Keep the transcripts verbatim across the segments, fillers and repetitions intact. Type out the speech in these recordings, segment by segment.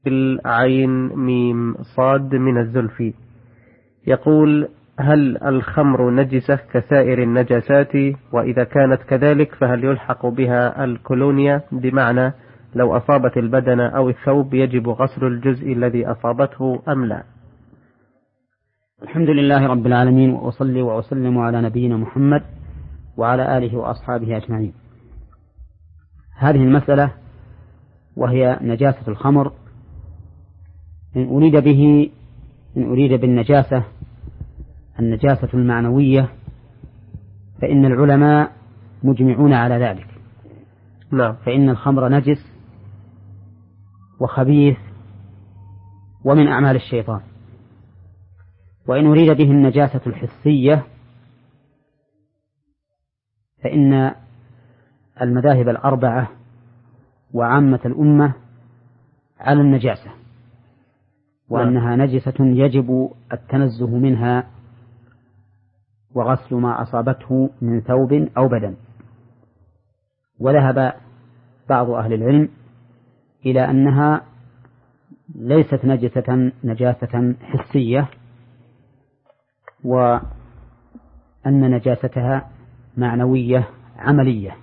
العين ميم صاد من الزلفي يقول: هل الخمر نجسة كسائر النجاسات؟ وإذا كانت كذلك فهل يلحق بها الكولونيا، بمعنى لو أصابت البدن أو الثوب يجب غسل الجزء الذي أصابته أم لا؟ الحمد لله رب العالمين، وأصلي وأسلم على نبينا محمد وعلى آله وأصحابه أجمعين. هذه المسألة وهي نجاسة الخمر، إن أريد به إن أريد بالنجاسة النجاسة المعنوية فإن العلماء مجمعون على ذلك. نعم. فإن الخمر نجس وخبيث ومن أعمال الشيطان. وإن أريد به النجاسة الحسية فإن المذاهب الأربعة وعامة الأمة على النجاسة، وأنها نجسة يجب التنزه منها وغسل ما أصابته من ثوب أو بدن. وذهب بعض أهل العلم إلى أنها ليست نجسة نجاسة حسية، وأن نجاستها معنوية عملية.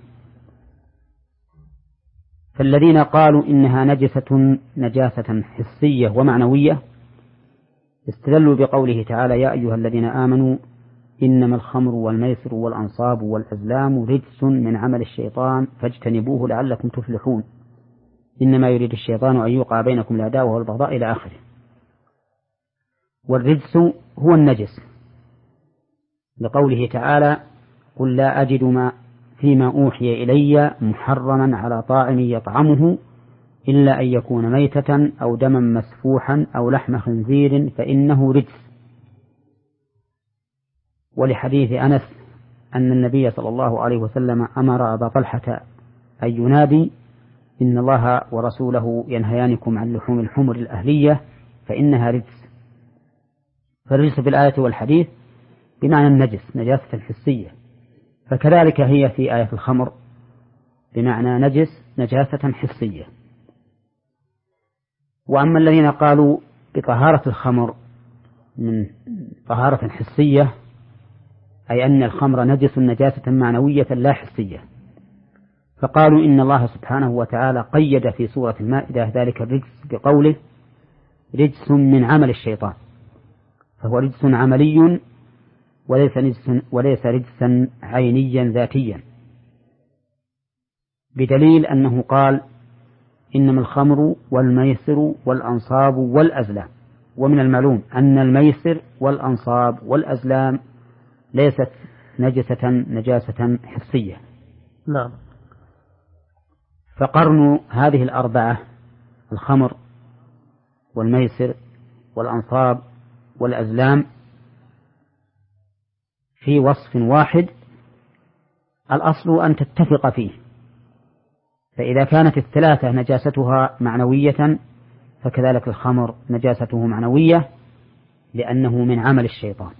فالذين قالوا إنها نجسة نجاسة حسية ومعنوية استدلوا بقوله تعالى: يا أيها الذين آمنوا إنما الخمر والميسر والأنصاب والأزلام رجس من عمل الشيطان فاجتنبوه لعلكم تفلحون، إنما يريد الشيطان أن يوقع بينكم العداوة والبغضاء إلى آخره. والرجس هو النجس، لقوله تعالى: قل لا أجد ما فيما أوحي إلي محرما على طاعم يطعمه إلا أن يكون ميتة أو دما مسفوحا أو لحم خنزير فإنه رجس. ولحديث أنس أن النبي صلى الله عليه وسلم أمر أبا طلحة أن ينادي: إن الله ورسوله ينهيانكم عن لحوم الحمر الأهلية فإنها رجس. فالرجس في الآية والحديث بمعنى النجس نجاسة حسية، فكذلك هي في آية الخمر بمعنى نجس نجاسة حسية. وأما الذين قالوا بطهارة الخمر من طهارة حسية، أي أن الخمر نجس نجاسة معنوية لا حسية، فقالوا إن الله سبحانه وتعالى قيد في سورة المائدة ذلك الرجس بقوله: رجس من عمل الشيطان، فهو رجس عملي وليس رجسا, وليس رجسا عينيا ذاتيا، بدليل أنه قال: إنما الخمر والميسر والأنصاب والأزلام. ومن المعلوم أن الميسر والأنصاب والأزلام ليست نجسة نجاسة حسية. نعم. فقرن هذه الأربعة الخمر والميسر والأنصاب والأزلام في وصف واحد الأصل أن تتفق فيه، فإذا كانت الثلاثة نجاستها معنوية فكذلك الخمر نجاسته معنوية لأنه من عمل الشيطان.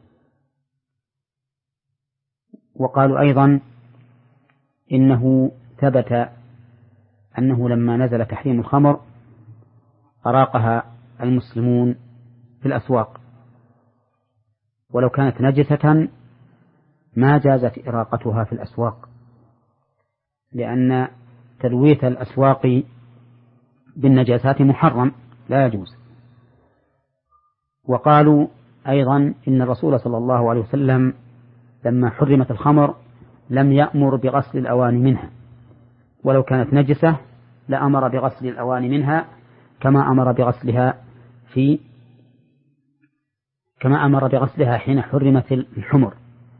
وقالوا أيضا إنه ثبت أنه لما نزل تحريم الخمر أراقها المسلمون في الأسواق، ولو كانت نجسة ما جازت إراقتها في الأسواق، لأن تلويث الأسواق بالنجاسات محرم لا يجوز. وقالوا أيضا إن الرسول صلى الله عليه وسلم لما حرمت الخمر لم يأمر بغسل الأواني منها، ولو كانت نجسة لأمر بغسل الأواني منها كما أمر بغسلها في كما أمر بغسلها حين حرمت الحمر.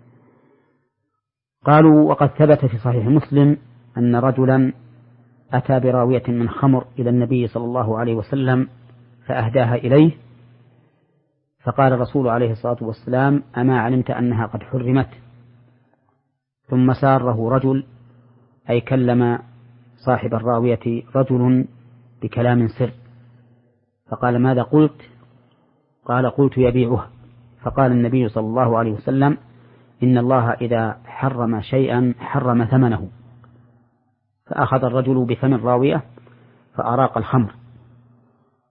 قالوا وقد ثبت في صحيح مسلم أن رجلا أتى براوية من خمر إلى النبي صلى الله عليه وسلم فأهداها إليه، فقال الرسول عليه الصلاة والسلام: أما علمت أنها قد حرمت؟ ثم ساره رجل، أي كلم صاحب الراوية رجل بكلام سر، فقال: ماذا قلت؟ قال: قلت يبيعها. فقال النبي صلى الله عليه وسلم: إن الله إذا حرم شيئا حرم ثمنه. فأخذ الرجل بفم الراوية فأراق الخمر،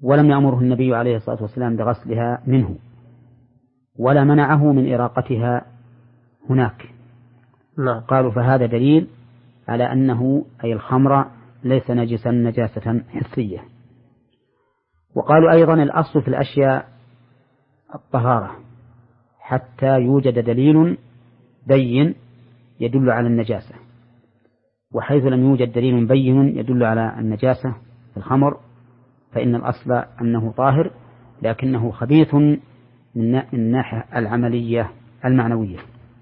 ولم يأمره النبي عليه الصلاة والسلام بغسلها منه، ولا منعه من إراقتها هناك. نعم. قالوا فهذا دليل على أنه أي الخمر ليس نجسا نجاسة حسية. وقالوا أيضا الأصل في الأشياء الطهارة حتى يوجد دليل بين يدل على النجاسة، وحيث لم يوجد دليل بين يدل على النجاسة في الخمر فإن الأصل أنه طاهر، لكنه خبيث من الناحية العملية المعنوية.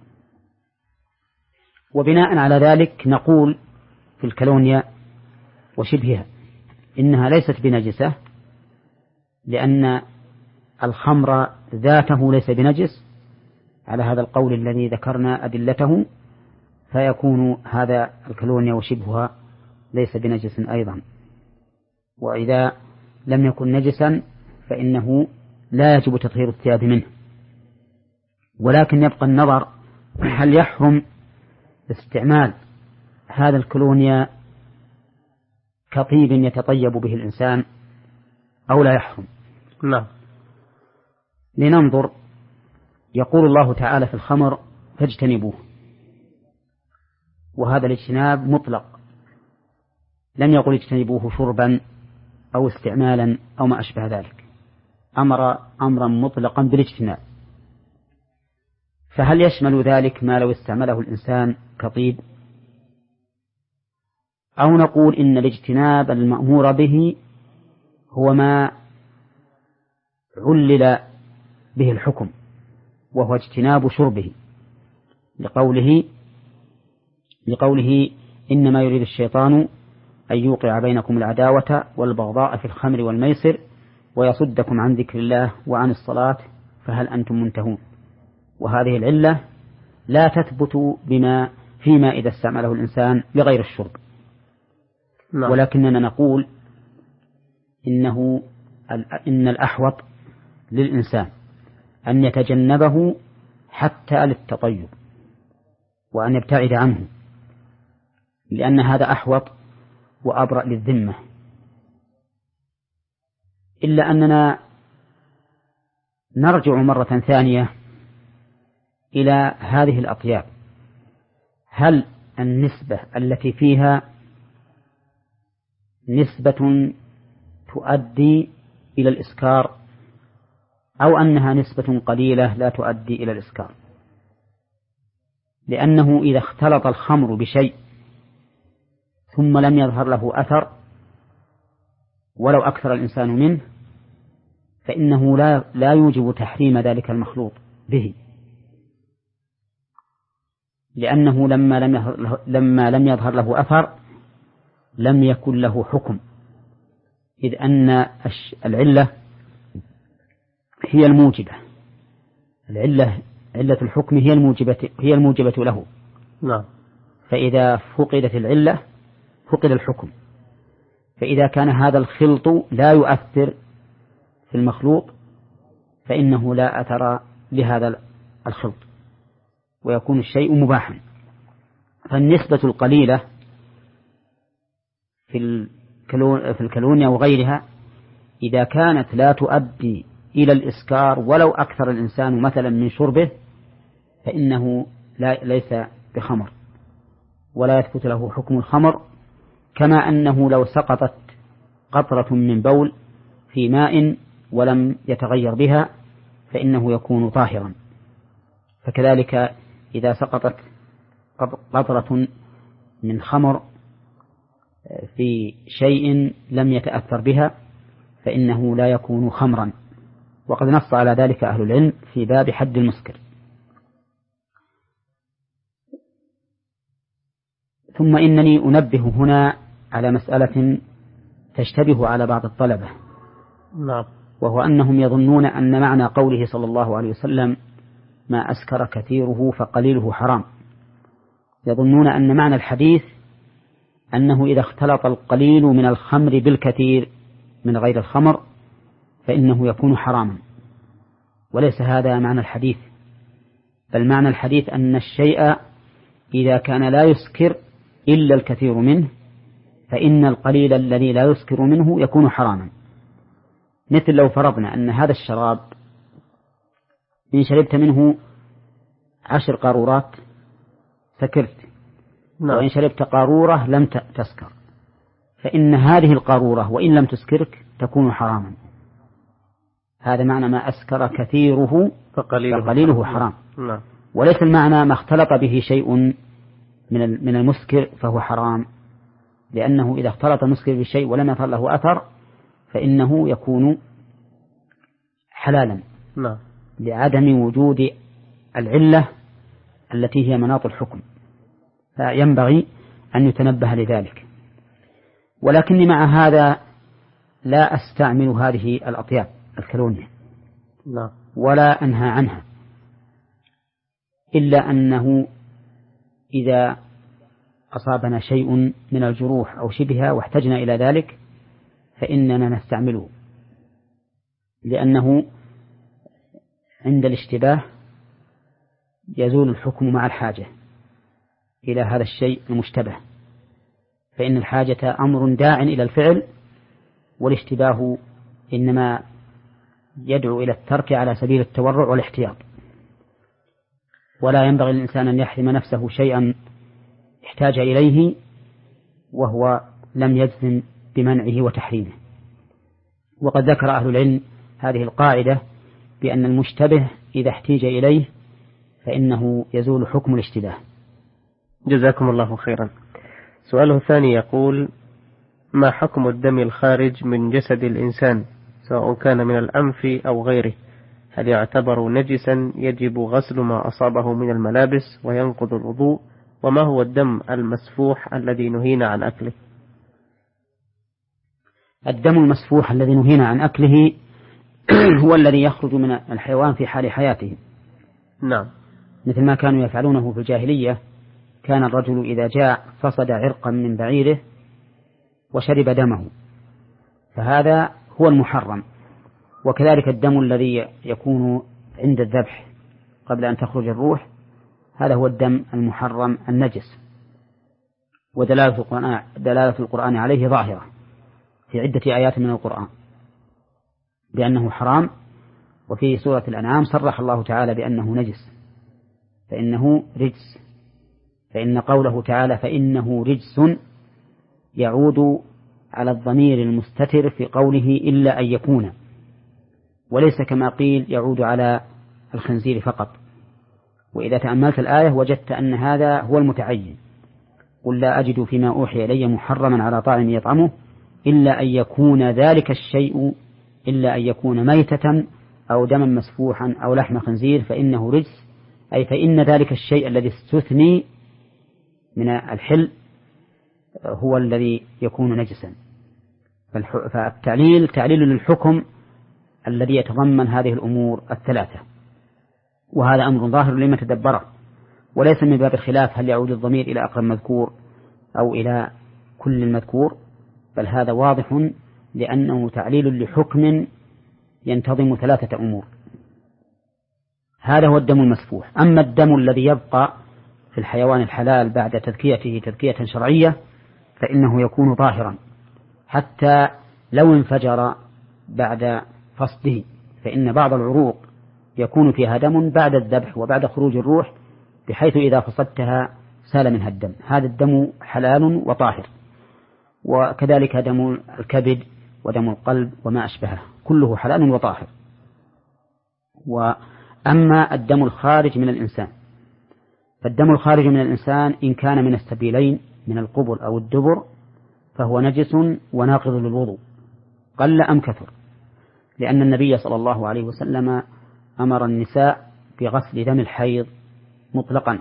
وبناء على ذلك نقول في الكلونيا وشبهها إنها ليست بنجسة، لأن الخمر ذاته ليس بنجس على هذا القول الذي ذكرنا أدلته، فيكون هذا الكلونيا وشبهها ليس بنجس أيضا. وإذا لم يكن نجسا فإنه لا يجب تطهير الثياب منه. ولكن يبقى النظر هل يحرم استعمال هذا الكلونيا كطيب يتطيب به الإنسان أو لا يحرم. نعم. لننظر. يقول الله تعالى في الخمر فاجتنبوه، وهذا الاجتناب مطلق، لم يقل اجتنبوه شربا أو استعمالا أو ما أشبه ذلك، أمر أمرا مطلقا بالاجتناب. فهل يشمل ذلك ما لو استعمله الإنسان كطيب، أو نقول إن الاجتناب المأمور به هو ما علل به الحكم وهو اجتناب شربه، لقوله لقوله إنما يريد الشيطان أن يوقع بينكم العداوة والبغضاء في الخمر والميسر ويصدكم عن ذكر الله وعن الصلاة فهل أنتم منتهون. وهذه العلة لا تثبت بما فيما إذا استعمله الإنسان لغير الشرب. نعم. ولكننا نقول إنه إن الأحوط للإنسان أن يتجنبه حتى للتطيب وأن يبتعد عنه، لأن هذا أحوط وأبرأ للذمة. إلا أننا نرجع مرة ثانية إلى هذه الأطياب، هل النسبة التي فيها نسبة تؤدي إلى الإسكار أو أنها نسبة قليلة لا تؤدي إلى الإسكار؟ لأنه إذا اختلط الخمر بشيء ثم لم يظهر له أثر ولو أكثر الإنسان منه فإنه لا, لا يوجب تحريم ذلك المخلوط به، لأنه لما لم يظهر, لما لم يظهر له أثر لم يكن له حكم، إذ أن العلة هي الموجبة، العلة علة الحكم هي الموجبة هي الموجبة له. نعم. فإذا فقدت العلة فقد الحكم. فإذا كان هذا الخلط لا يؤثر في المخلوط فإنه لا أثر لهذا الخلط ويكون الشيء مباحا. فالنسبة القليلة في الكلونيا وغيرها إذا كانت لا تؤدي إلى الإسكار ولو أكثر الإنسان مثلا من شربه فإنه لا ليس بخمر ولا يثبت له حكم الخمر، كما أنه لو سقطت قطرة من بول في ماء ولم يتغير بها فإنه يكون طاهرا. فكذلك إذا سقطت قطرة من خمر في شيء لم يتأثر بها فإنه لا يكون خمرا. وقد نص على ذلك أهل العلم في باب حد المسكر. ثم إنني أنبه هنا على مسألة تشتبه على بعض الطلبة. نعم. وهو أنهم يظنون أن معنى قوله صلى الله عليه وسلم ما أسكر كثيره فقليله حرام، يظنون أن معنى الحديث أنه إذا اختلط القليل من الخمر بالكثير من غير الخمر فإنه يكون حراما، وليس هذا معنى الحديث. بل معنى الحديث أن الشيء إذا كان لا يسكر إلا الكثير منه فإن القليل الذي لا يسكر منه يكون حراما. مثل لو فرضنا أن هذا الشراب إن شربت منه عشر قارورات سكرت، نعم. وإن شربت قارورة لم تسكر، فإن هذه القارورة وإن لم تسكرك تكون حراما. هذا معنى ما أسكر كثيره فقليله, فقليله حرام. نعم. وليس المعنى ما اختلط به شيء من من المسكر فهو حرام، لأنه إذا اختلط المسكر بشيء ولم يظهر له أثر فإنه يكون حلالا، نعم. لعدم وجود العلة التي هي مناط الحكم، فينبغي أن يتنبه لذلك. ولكني مع هذا لا أستعمل هذه الأطياب الكلونية نعم. ولا أنهى عنها، إلا أنه إذا أصابنا شيء من الجروح أو شبهها واحتجنا إلى ذلك فإننا نستعمله، لأنه عند الاشتباه يزول الحكم مع الحاجة إلى هذا الشيء المشتبه، فإن الحاجة أمر داع إلى الفعل، والاشتباه إنما يدعو إلى الترك على سبيل التورع والاحتياط. ولا ينبغي للإنسان أن يحرم نفسه شيئا احتاج إليه وهو لم يجزم بمنعه وتحريمه. وقد ذكر أهل العلم هذه القاعدة بأن المشتبه إذا احتيج إليه فإنه يزول حكم الاشتباه. جزاكم الله خيرا. سؤاله الثاني يقول: ما حكم الدم الخارج من جسد الإنسان سواء كان من الأنف أو غيره؟ هل يعتبر نجسا يجب غسل ما أصابه من الملابس وينقض الوضوء؟ وما هو الدم المسفوح الذي نهينا عن أكله؟ الدم المسفوح الذي نهينا عن أكله هو الذي يخرج من الحيوان في حال حياته. نعم. مثل ما كانوا يفعلونه في الجاهلية، كان الرجل إذا جاء فصد عرقا من بعيره وشرب دمه، فهذا هو المحرم. وكذلك الدم الذي يكون عند الذبح قبل أن تخرج الروح، هذا هو الدم المحرم النجس. ودلالة القرآن, دلالة القرآن عليه ظاهرة في عدة آيات من القرآن بأنه حرام. وفي سورة الأنعام صرح الله تعالى بأنه نجس، فإنه رجس، فإن قوله تعالى فإنه رجس يعود على الضمير المستتر في قوله إلا أن يكون، وليس كما قيل يعود على الخنزير فقط. وإذا تأملت الآية وجدت أن هذا هو المتعين: قل لا أجد فيما أوحي إلي محرما على طاعم يطعمه إلا أن يكون ذلك الشيء إلا أن يكون ميتة أو دما مسفوحا أو لحم خنزير فإنه رجس، أي فإن ذلك الشيء الذي استثني من الحل هو الذي يكون نجسا. فالتعليل تعليل للحكم الذي يتضمن هذه الأمور الثلاثة، وهذا أمر ظاهر لمن تدبره، وليس من باب الخلاف هل يعود الضمير إلى أقرب مذكور أو إلى كل المذكور، بل هذا واضح لأنه تعليل لحكم ينتظم ثلاثة أمور. هذا هو الدم المسفوح. أما الدم الذي يبقى في الحيوان الحلال بعد تذكيته تذكية شرعية فإنه يكون طاهرا، حتى لو انفجر بعد فصده، فإن بعض العروق يكون فيها دم بعد الذبح وبعد خروج الروح، بحيث إذا فصدتها سال منها الدم. هذا الدم حلال وطاهر. وكذلك دم الكبد ودم القلب وما أشبهه كله حلال وطاهر. وأما الدم الخارج من الإنسان، فالدم الخارج من الإنسان إن كان من السبيلين من القبل أو الدبر فهو نجس وناقض للوضوء قل أم كثر، لأن النبي صلى الله عليه وسلم أمر النساء بغسل دم الحيض مطلقا،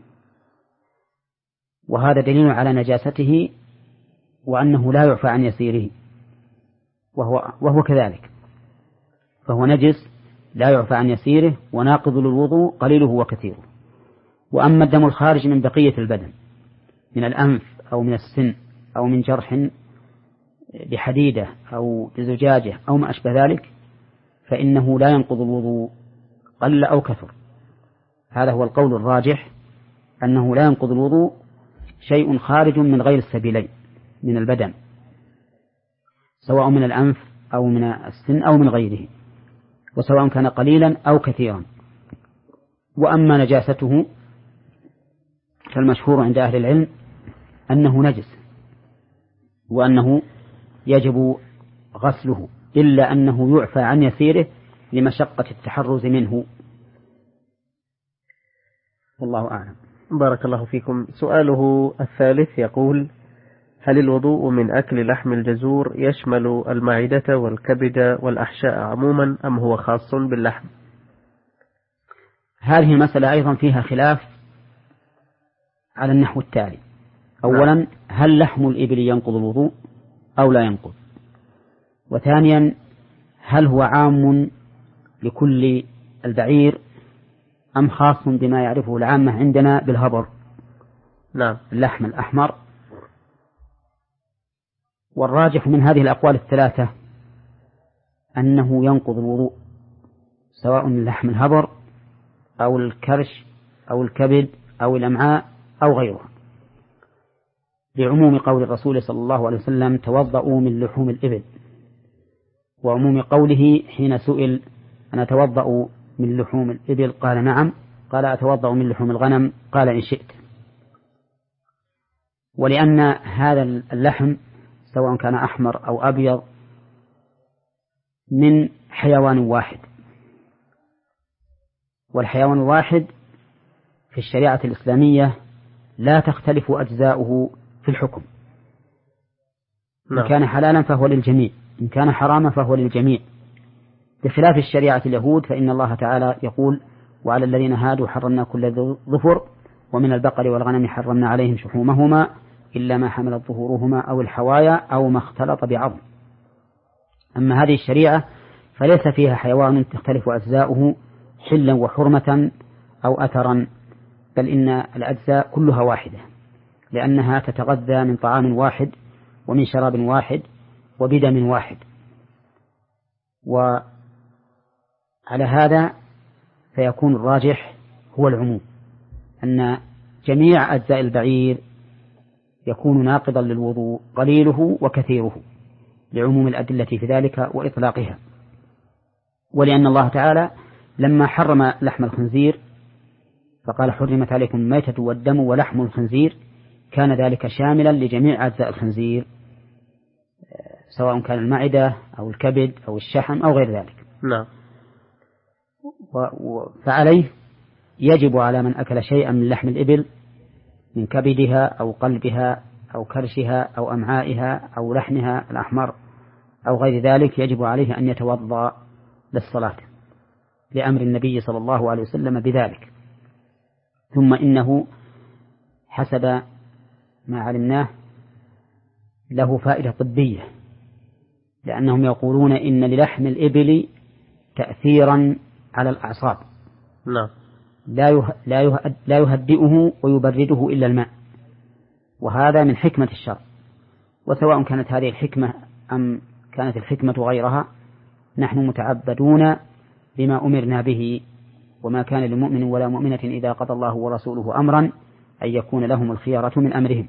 وهذا دليل على نجاسته وأنه لا يعفى عن يسيره، وهو, وهو كذلك، فهو نجس لا يعفى عن يسيره وناقض للوضوء قليله وكثيره. وأما الدم الخارج من بقية البدن من الأنف أو من السن أو من جرح بحديدة أو بزجاجة أو ما أشبه ذلك فإنه لا ينقض الوضوء قل أو كثر. هذا هو القول الراجح، أنه لا ينقض الوضوء شيء خارج من غير السبيلين من البدن، سواء من الأنف أو من السن أو من غيره، وسواء كان قليلا أو كثيرا. وأما نجاسته فالمشهور عند أهل العلم أنه نجس وأنه يجب غسله، إلا أنه يعفى عن يسيره لمشقة التحرز منه، والله أعلم. بارك الله فيكم. سؤاله الثالث يقول: هل الوضوء من أكل لحم الجزور يشمل المعدة والكبد والأحشاء عموما أم هو خاص باللحم؟ هذه المسألة أيضا فيها خلاف على النحو التالي: أولا، هل لحم الإبل ينقض الوضوء أو لا ينقض؟ وثانيا، هل هو عام لكل البعير أم خاص بما يعرفه العامة عندنا بالهبر؟ نعم، اللحم الأحمر. والراجح من هذه الأقوال الثلاثة أنه ينقض الوضوء، سواء من لحم الهبر أو الكرش أو الكبد أو الأمعاء أو غيرها، لعموم قول الرسول صلى الله عليه وسلم: توضؤوا من لحوم الإبل، وعموم قوله حين سئل: أنا أتوضأ من لحوم الإبل؟ قال: نعم. قال: أتوضأ من لحوم الغنم؟ قال: إن شئت. ولأن هذا اللحم سواء كان أحمر أو أبيض من حيوان واحد، والحيوان الواحد في الشريعة الإسلامية لا تختلف أجزاؤه في الحكم. إن كان حلالا فهو للجميع، إن كان حراما فهو للجميع، بخلاف الشريعة اليهود، فإن الله تعالى يقول: وعلى الذين هادوا حرمنا كل ظفر، ومن البقر والغنم حرمنا عليهم شحومهما إلا ما حملت ظهورهما أو الحوايا أو ما اختلط بعظم. أما هذه الشريعة فليس فيها حيوان تختلف أجزاؤه حلا وحرمة أو أثرا، بل إن الأجزاء كلها واحدة، لأنها تتغذى من طعام واحد ومن شراب واحد وبدم واحد. وعلى هذا فيكون الراجح هو العموم، أن جميع أجزاء البعير يكون ناقضا للوضوء، قليله وكثيره، لعموم الأدلة في ذلك وإطلاقها. ولأن الله تعالى لما حرم لحم الخنزير فقال: حرمت عليكم الميتة والدم ولحم الخنزير، كان ذلك شاملا لجميع أجزاء الخنزير، سواء كان المعدة أو الكبد أو الشحم أو غير ذلك. نعم. فعليه يجب على من أكل شيئا من لحم الإبل من كبدها أو قلبها أو كرشها أو أمعائها أو لحمها الأحمر أو غير ذلك، يجب عليه أن يتوضأ للصلاة لأمر النبي صلى الله عليه وسلم بذلك. ثم إنه حسب ما علمناه له فائدة طبية، لأنهم يقولون إن للحم الإبل تأثيرا على الأعصاب، نعم، لا يهدئه ويبرده إلا الماء، وهذا من حكمة الشرع. وسواء كانت هذه الحكمة أم كانت الحكمة غيرها، نحن متعبدون بما أمرنا به، وما كان لمؤمن ولا مؤمنة إذا قضى الله ورسوله أمرا أن يكون لهم الخيارة من أمرهم.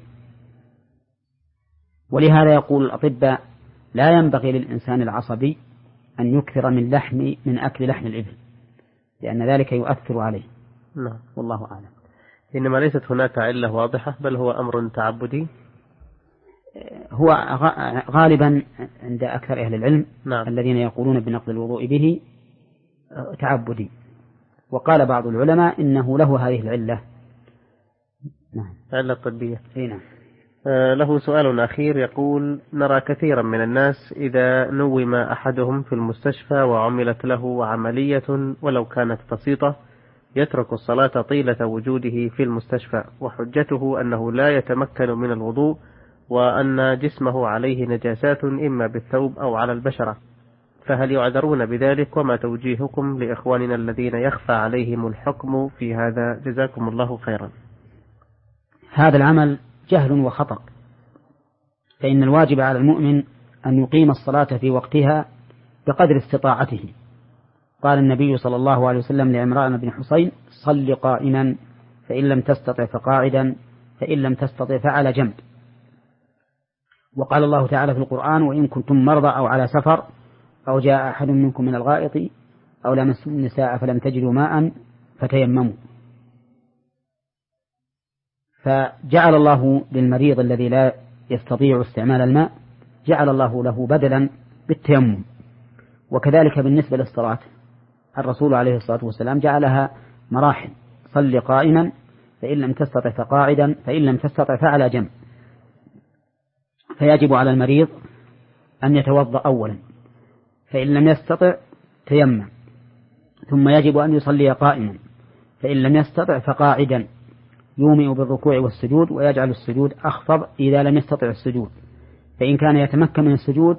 ولهذا يقول الأطباء: لا ينبغي للإنسان العصبي أن يكثر من لحم من أكل لحم الإبل، لأن ذلك يؤثر عليه. نعم، والله أعلم. إنما ليست هناك علة واضحة، بل هو أمر تعبدي. هو غالبا عند أكثر أهل العلم، نعم، الذين يقولون بنقض الوضوء به تعبدي. وقال بعض العلماء إنه له هذه العلة. نعم، علة طبية. نعم. آه له سؤال أخير يقول: نرى كثيرا من الناس إذا نوم أحدهم في المستشفى وعملت له عملية ولو كانت بسيطة يترك الصلاة طيلة وجوده في المستشفى، وحجته أنه لا يتمكن من الوضوء، وأن جسمه عليه نجاسات إما بالثوب أو على البشرة، فهل يعذرون بذلك؟ وما توجيهكم لإخواننا الذين يخفى عليهم الحكم في هذا؟ جزاكم الله خيرا. هذا العمل جهل وخطأ، فإن الواجب على المؤمن أن يقيم الصلاة في وقتها بقدر استطاعته. قال النبي صلى الله عليه وسلم لعمران بن حصين: صل قائما، فإن لم تستطع فقاعدا، فإن لم تستطع فعلى جنب. وقال الله تعالى في القرآن: وإن كنتم مرضى أو على سفر أو جاء أحد منكم من الغائط أو لمستم النساء فلم تجدوا ماء فتيمموا. فجعل الله للمريض الذي لا يستطيع استعمال الماء جعل الله له بدلا بالتيمم. وكذلك بالنسبة للصلاة الرسول عليه الصلاة والسلام جعلها مراحل: صل قائما، فإن لم تستطع فقاعدا، فإن لم تستطع فعلى جنب. فيجب على المريض أن يتوضأ أولا، فإن لم يستطع تيمم، ثم يجب أن يصلي قائما، فإن لم يستطع فقاعدا، يومئ بالركوع والسجود ويجعل السجود أخفض إذا لم يستطع السجود، فإن كان يتمكن من السجود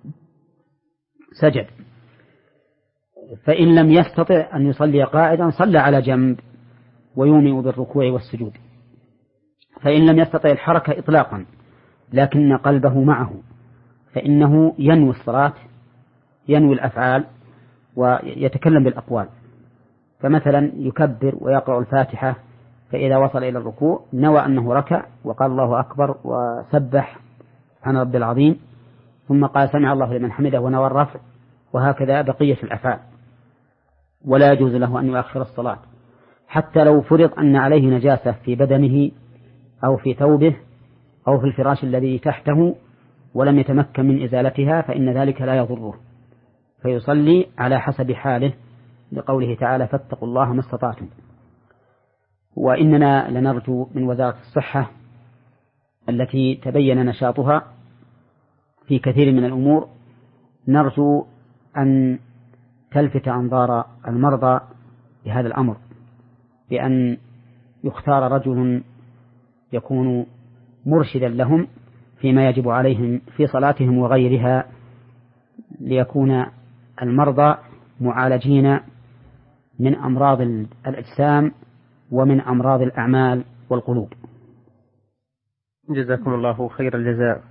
سجد، فإن لم يستطع أن يصلي قاعدا صلى على جنب ويومئ بالركوع والسجود، فإن لم يستطع الحركة إطلاقا لكن قلبه معه فإنه ينوي الصلاة، ينوي الأفعال ويتكلم بالأقوال. فمثلا يكبر ويقرأ الفاتحة، فإذا وصل إلى الركوع نوى أنه ركع وقال الله أكبر وسبح عن رب العظيم، ثم قال سمع الله لمن حمده ونوى الرفع، وهكذا بقية الأفعال. ولا يجوز له أن يؤخر الصلاة حتى لو فرض أن عليه نجاسة في بدنه أو في ثوبه أو في الفراش الذي تحته ولم يتمكن من إزالتها، فإن ذلك لا يضره، فيصلي على حسب حاله، لقوله تعالى: فاتقوا الله ما استطعتم. وإننا لنرجو من وزارة الصحة التي تبين نشاطها في كثير من الأمور، نرجو أن تلفت أنظار المرضى بهذا الأمر، بأن يختار رجل يكون مرشدا لهم فيما يجب عليهم في صلاتهم وغيرها، ليكون المرضى معالجين من أمراض الأجسام ومن أمراض الأعمال والقلوب. جزاكم الله خير الجزاء.